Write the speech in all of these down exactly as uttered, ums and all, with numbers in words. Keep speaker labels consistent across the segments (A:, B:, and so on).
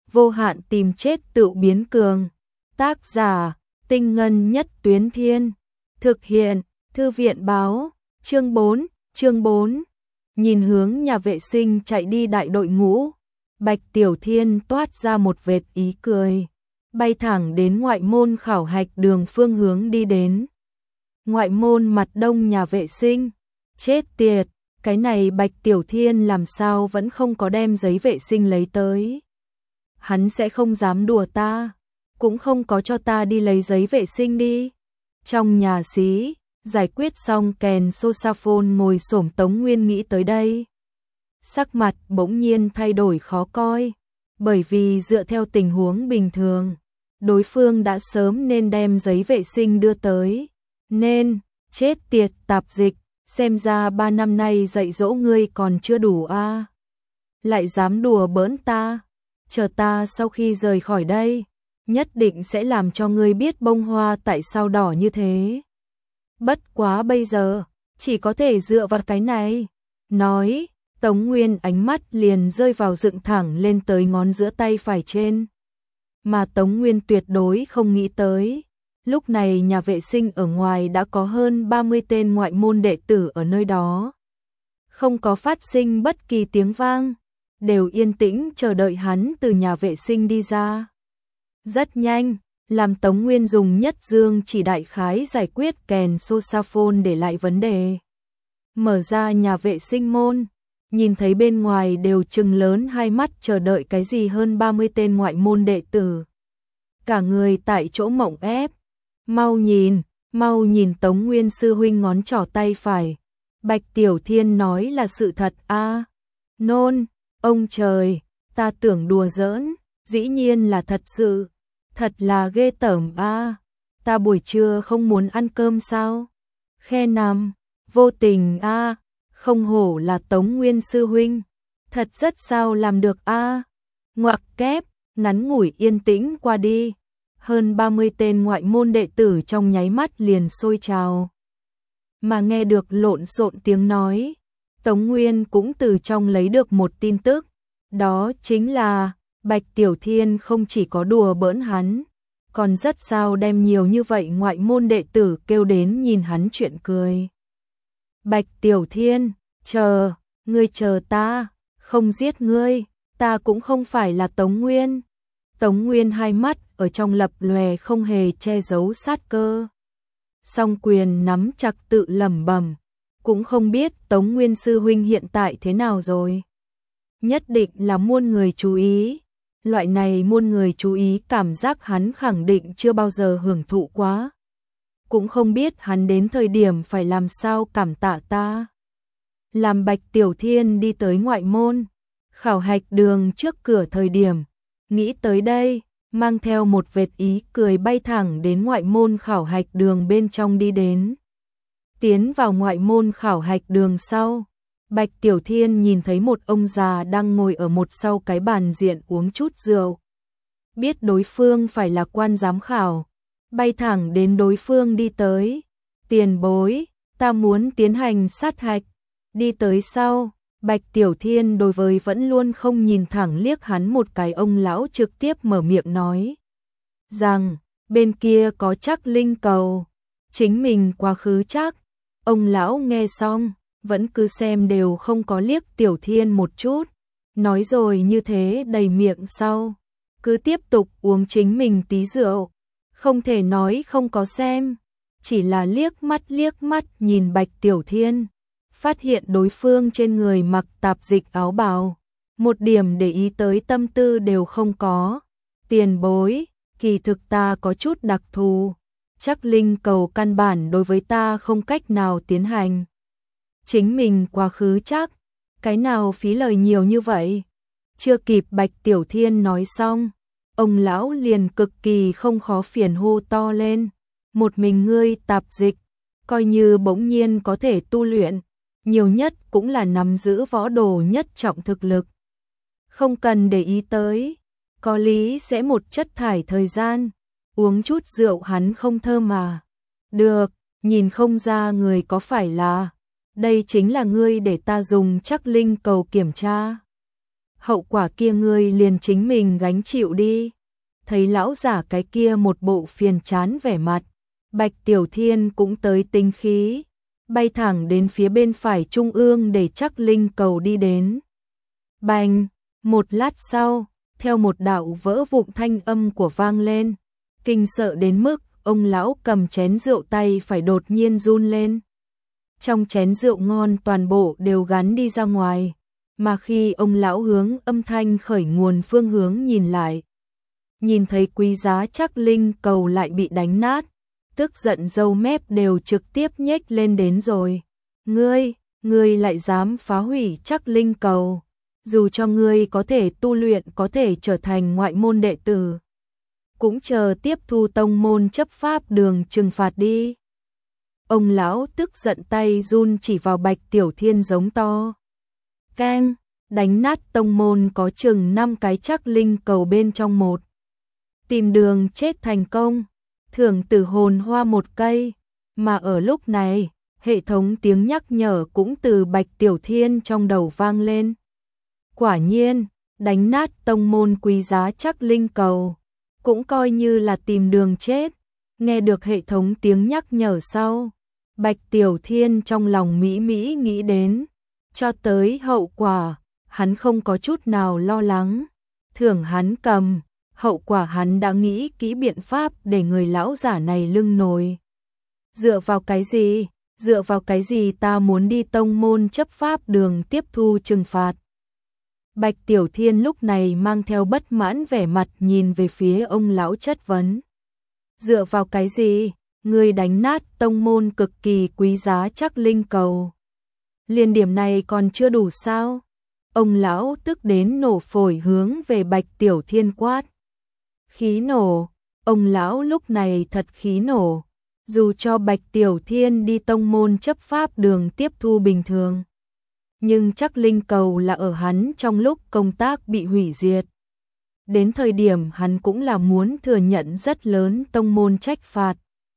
A: vô hạn tìm chết tự biến cường. Tác giả, Tinh Ngân Nhất Tuyến Thiên. Thực hiện, Thư viện báo, chương bốn, chương bốn. Nhìn hướng nhà vệ sinh chạy đi đại đội ngũ, Bạch Tiểu Thiên toát ra một vệt ý cười, bay thẳng đến ngoại môn khảo hạch đường phương hướng đi đến. Ngoại môn mặt đông nhà vệ sinh, chết tiệt, cái này Bạch Tiểu Thiên làm sao vẫn không có đem giấy vệ sinh lấy tới. Hắn sẽ không dám đùa ta, cũng không có cho ta đi lấy giấy vệ sinh đi. Trong nhà xí, giải quyết xong kèn sosaphone ngồi xổm Tống Nguyên nghĩ tới đây. Sắc mặt bỗng nhiên thay đổi khó coi, bởi vì dựa theo tình huống bình thường, đối phương đã sớm nên đem giấy vệ sinh đưa tới. Nên, chết tiệt tạp dịch, xem ra ba năm nay dạy dỗ ngươi còn chưa đủ a à. Lại dám đùa bỡn ta, chờ ta sau khi rời khỏi đây, nhất định sẽ làm cho ngươi biết bông hoa tại sao đỏ như thế. Bất quá bây giờ, chỉ có thể dựa vào cái này. Nói, Tống Nguyên ánh mắt liền rơi vào dựng thẳng lên tới ngón giữa tay phải trên. Mà Tống Nguyên tuyệt đối không nghĩ tới. Lúc này nhà vệ sinh ở ngoài đã có hơn ba mươi tên ngoại môn đệ tử ở nơi đó. Không có phát sinh bất kỳ tiếng vang, đều yên tĩnh chờ đợi hắn từ nhà vệ sinh đi ra. Rất nhanh, làm Tống Nguyên dùng nhất dương chỉ đại khái giải quyết kèn sosaphone để lại vấn đề. Mở ra nhà vệ sinh môn, nhìn thấy bên ngoài đều trừng lớn hai mắt chờ đợi cái gì hơn ba mươi tên ngoại môn đệ tử. Cả người tại chỗ mộng ép. Mau nhìn, mau nhìn Tống Nguyên sư huynh ngón trỏ tay phải. Bạch Tiểu Thiên nói là sự thật a à. Nôn, ông trời, ta tưởng đùa giỡn, dĩ nhiên là thật sự. Thật là ghê tởm a à. Ta buổi trưa không muốn ăn cơm sao? Khe nằm, vô tình a à. Không hổ là Tống Nguyên sư huynh. Thật rất sao làm được a à. Ngoặc kép, ngắn ngủi yên tĩnh qua đi. Hơn ba mươi tên ngoại môn đệ tử trong nháy mắt liền sôi trào. Mà nghe được lộn xộn tiếng nói, Tống Nguyên cũng từ trong lấy được một tin tức. Đó chính là Bạch Tiểu Thiên không chỉ có đùa bỡn hắn, còn rất sao đem nhiều như vậy ngoại môn đệ tử kêu đến nhìn hắn chuyện cười. Bạch Tiểu Thiên, chờ, ngươi chờ ta, không giết ngươi, ta cũng không phải là Tống Nguyên. Tống Nguyên hai mắt ở trong lập lòe không hề che giấu sát cơ. Song quyền nắm chặt tự lẩm bẩm, cũng không biết Tống Nguyên sư huynh hiện tại thế nào rồi. Nhất định là muôn người chú ý. Loại này muôn người chú ý cảm giác hắn khẳng định chưa bao giờ hưởng thụ quá. Cũng không biết hắn đến thời điểm phải làm sao cảm tạ ta. Làm Bạch Tiểu Thiên đi tới ngoại môn, khảo hạch đường trước cửa thời điểm, nghĩ tới đây, mang theo một vệt ý cười bay thẳng đến ngoại môn khảo hạch đường bên trong đi đến. Tiến vào ngoại môn khảo hạch đường sau, Bạch Tiểu Thiên nhìn thấy một ông già đang ngồi ở một sau cái bàn diện uống chút rượu. Biết đối phương phải là quan giám khảo, bay thẳng đến đối phương đi tới. Tiền bối, ta muốn tiến hành sát hạch. Đi tới sau, Bạch Tiểu Thiên đối với vẫn luôn không nhìn thẳng liếc hắn một cái ông lão trực tiếp mở miệng nói rằng bên kia có chắc linh cầu, chính mình quá khứ chắc. Ông lão nghe xong, vẫn cứ xem đều không có liếc Tiểu Thiên một chút, nói rồi như thế đầy miệng sau, cứ tiếp tục uống chính mình tí rượu, không thể nói không có xem, chỉ là liếc mắt liếc mắt nhìn Bạch Tiểu Thiên. Phát hiện đối phương trên người mặc tạp dịch áo bào, một điểm để ý tới tâm tư đều không có. Tiền bối, kỳ thực ta có chút đặc thù, chắc linh cầu căn bản đối với ta không cách nào tiến hành. Chính mình quá khứ chắc, cái nào phí lời nhiều như vậy? Chưa kịp Bạch Tiểu Thiên nói xong, ông lão liền cực kỳ không khó phiền hô to lên. Một mình ngươi tạp dịch, coi như bỗng nhiên có thể tu luyện, nhiều nhất cũng là nắm giữ võ đồ nhất trọng thực lực. Không cần để ý tới, có lý sẽ một chất thải thời gian, uống chút rượu hắn không thơm mà. Được, nhìn không ra người có phải là, đây chính là ngươi để ta dùng chắc linh cầu kiểm tra. hậu quả kia ngươi liền chính mình gánh chịu đi. Thấy lão giả cái kia một bộ phiền chán vẻ mặt, Bạch Tiểu Thiên cũng tới tinh khí, bay thẳng đến phía bên phải trung ương để chắc linh cầu đi đến. Bành, một lát sau, theo một đạo vỡ vụn thanh âm của vang lên, kinh sợ đến mức ông lão cầm chén rượu tay phải đột nhiên run lên. Trong chén rượu ngon toàn bộ đều gắn đi ra ngoài, mà khi ông lão hướng âm thanh khởi nguồn phương hướng nhìn lại, nhìn thấy quý giá chắc linh cầu lại bị đánh nát, tức giận râu mép đều trực tiếp nhếch lên đến rồi. Ngươi, ngươi lại dám phá hủy chắc linh cầu, dù cho ngươi có thể tu luyện, có thể trở thành ngoại môn đệ tử, cũng chờ tiếp thu tông môn chấp pháp đường trừng phạt đi. Ông lão tức giận tay run chỉ vào Bạch Tiểu Thiên giống to. Keng, đánh nát tông môn có chừng năm cái chắc linh cầu bên trong một. Tìm đường chết thành công, thưởng tử hồn hoa một cây, mà ở lúc này, hệ thống tiếng nhắc nhở cũng từ Bạch Tiểu Thiên trong đầu vang lên. Quả nhiên, đánh nát tông môn quý giá chắc linh cầu, cũng coi như là tìm đường chết. Nghe được hệ thống tiếng nhắc nhở sau, Bạch Tiểu Thiên trong lòng mỹ mỹ nghĩ đến, cho tới hậu quả, hắn không có chút nào lo lắng. Thưởng hắn cầm, hậu quả hắn đã nghĩ kỹ biện pháp để người lão giả này lưng nồi. Dựa vào cái gì, dựa vào cái gì ta muốn đi tông môn chấp pháp đường tiếp thu trừng phạt. Bạch Tiểu Thiên lúc này mang theo bất mãn vẻ mặt nhìn về phía ông lão chất vấn. Dựa vào cái gì, ngươi đánh nát tông môn cực kỳ quý giá chắc linh cầu. Liên điểm này còn chưa đủ sao? Ông lão tức đến nổ phổi hướng về Bạch Tiểu Thiên quát. Khí nổ, ông lão lúc này thật khí nổ, dù cho Bạch Tiểu Thiên đi tông môn chấp pháp đường tiếp thu bình thường, nhưng chắc linh cầu là ở hắn trong lúc công tác bị hủy diệt. Đến thời điểm hắn cũng là muốn thừa nhận rất lớn tông môn trách phạt,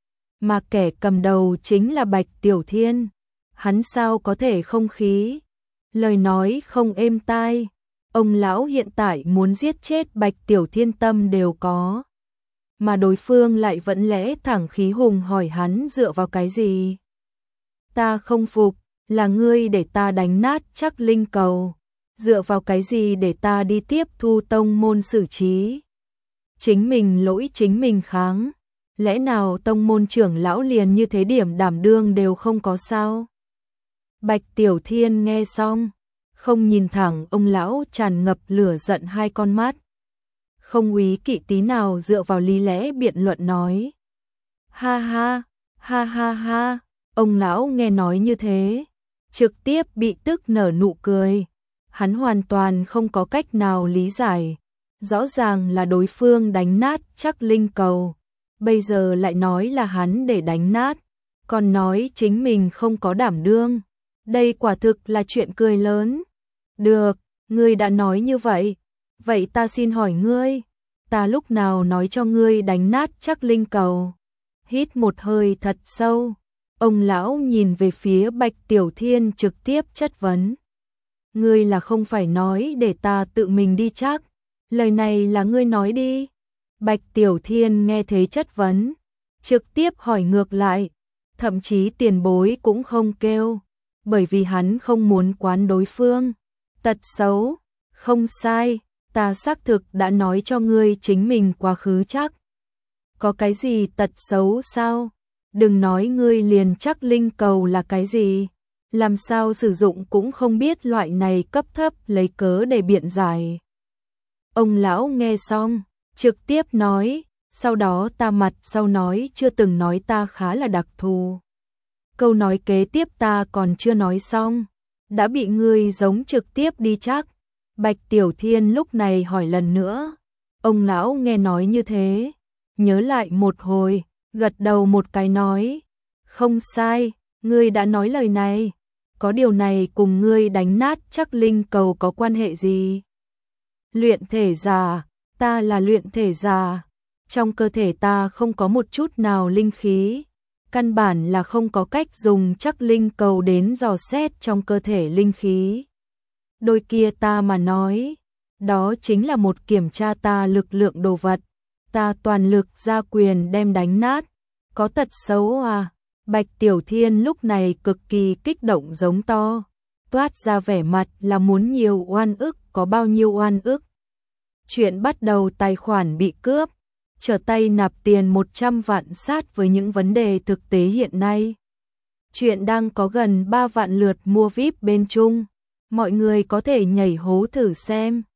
A: mà kẻ cầm đầu chính là Bạch Tiểu Thiên, hắn sao có thể không khí. Lời nói không êm tai, ông lão hiện tại muốn giết chết Bạch Tiểu Thiên tâm đều có, mà đối phương lại vẫn lẽ thẳng khí hùng hỏi hắn dựa vào cái gì. Ta không phục, là ngươi để ta đánh nát chắc linh cầu, dựa vào cái gì để ta đi tiếp thu tông môn xử trí. Chính mình lỗi chính mình kháng, lẽ nào tông môn trưởng lão liền như thế điểm đảm đương đều không có sao? Bạch Tiểu Thiên nghe xong, không nhìn thẳng ông lão tràn ngập lửa giận hai con mắt, không úy kỵ tí nào dựa vào lý lẽ biện luận nói. Ha ha, ha ha ha, ông lão nghe nói như thế, trực tiếp bị tức nở nụ cười, hắn hoàn toàn không có cách nào lý giải, rõ ràng là đối phương đánh nát chắc linh cầu, bây giờ lại nói là hắn để đánh nát, còn nói chính mình không có đảm đương, đây quả thực là chuyện cười lớn. Được, ngươi đã nói như vậy, vậy ta xin hỏi ngươi, ta lúc nào nói cho ngươi đánh nát chắc linh cầu? Hít một hơi thật sâu, ông lão nhìn về phía Bạch Tiểu Thiên trực tiếp chất vấn. Ngươi là không phải nói để ta tự mình đi chắc, lời này là ngươi nói đi. Bạch Tiểu Thiên nghe thấy chất vấn, trực tiếp hỏi ngược lại, thậm chí tiền bối cũng không kêu, bởi vì hắn không muốn quán đối phương. Tật xấu, không sai, ta xác thực đã nói cho ngươi chính mình quá khứ chắc. Có cái gì tật xấu sao? Đừng nói ngươi liền chắc linh cầu là cái gì, làm sao sử dụng cũng không biết, loại này cấp thấp lấy cớ để biện giải. Ông lão nghe xong, trực tiếp nói, sau đó ta mặt sau nói chưa từng nói ta khá là đặc thù. Câu nói kế tiếp ta còn chưa nói xong, đã bị ngươi giống trực tiếp đi chắc. Bạch Tiểu Thiên lúc này hỏi lần nữa. Ông lão nghe nói như thế, nhớ lại một hồi, gật đầu một cái nói, không sai, ngươi đã nói lời này, có điều này cùng ngươi đánh nát chắc linh cầu có quan hệ gì? Luyện thể giả, ta là luyện thể giả, trong cơ thể ta không có một chút nào linh khí, căn bản là không có cách dùng chắc linh cầu đến dò xét trong cơ thể linh khí. Đôi kia ta mà nói, Đó chính là một kiểm tra ta lực lượng đồ vật. Ta toàn lực ra quyền đem đánh nát. Có tật xấu à? Bạch Tiểu Thiên lúc này cực kỳ kích động giống to. Toát ra vẻ mặt là muốn nhiều oan ức, có bao nhiêu oan ức. Chuyện bắt đầu tài khoản bị cướp, trở tay nạp tiền một trăm vạn sát với những vấn đề thực tế hiện nay. Chuyện đang có gần ba vạn lượt mua vi ai pi bên Trung. Mọi người có thể nhảy hố thử xem.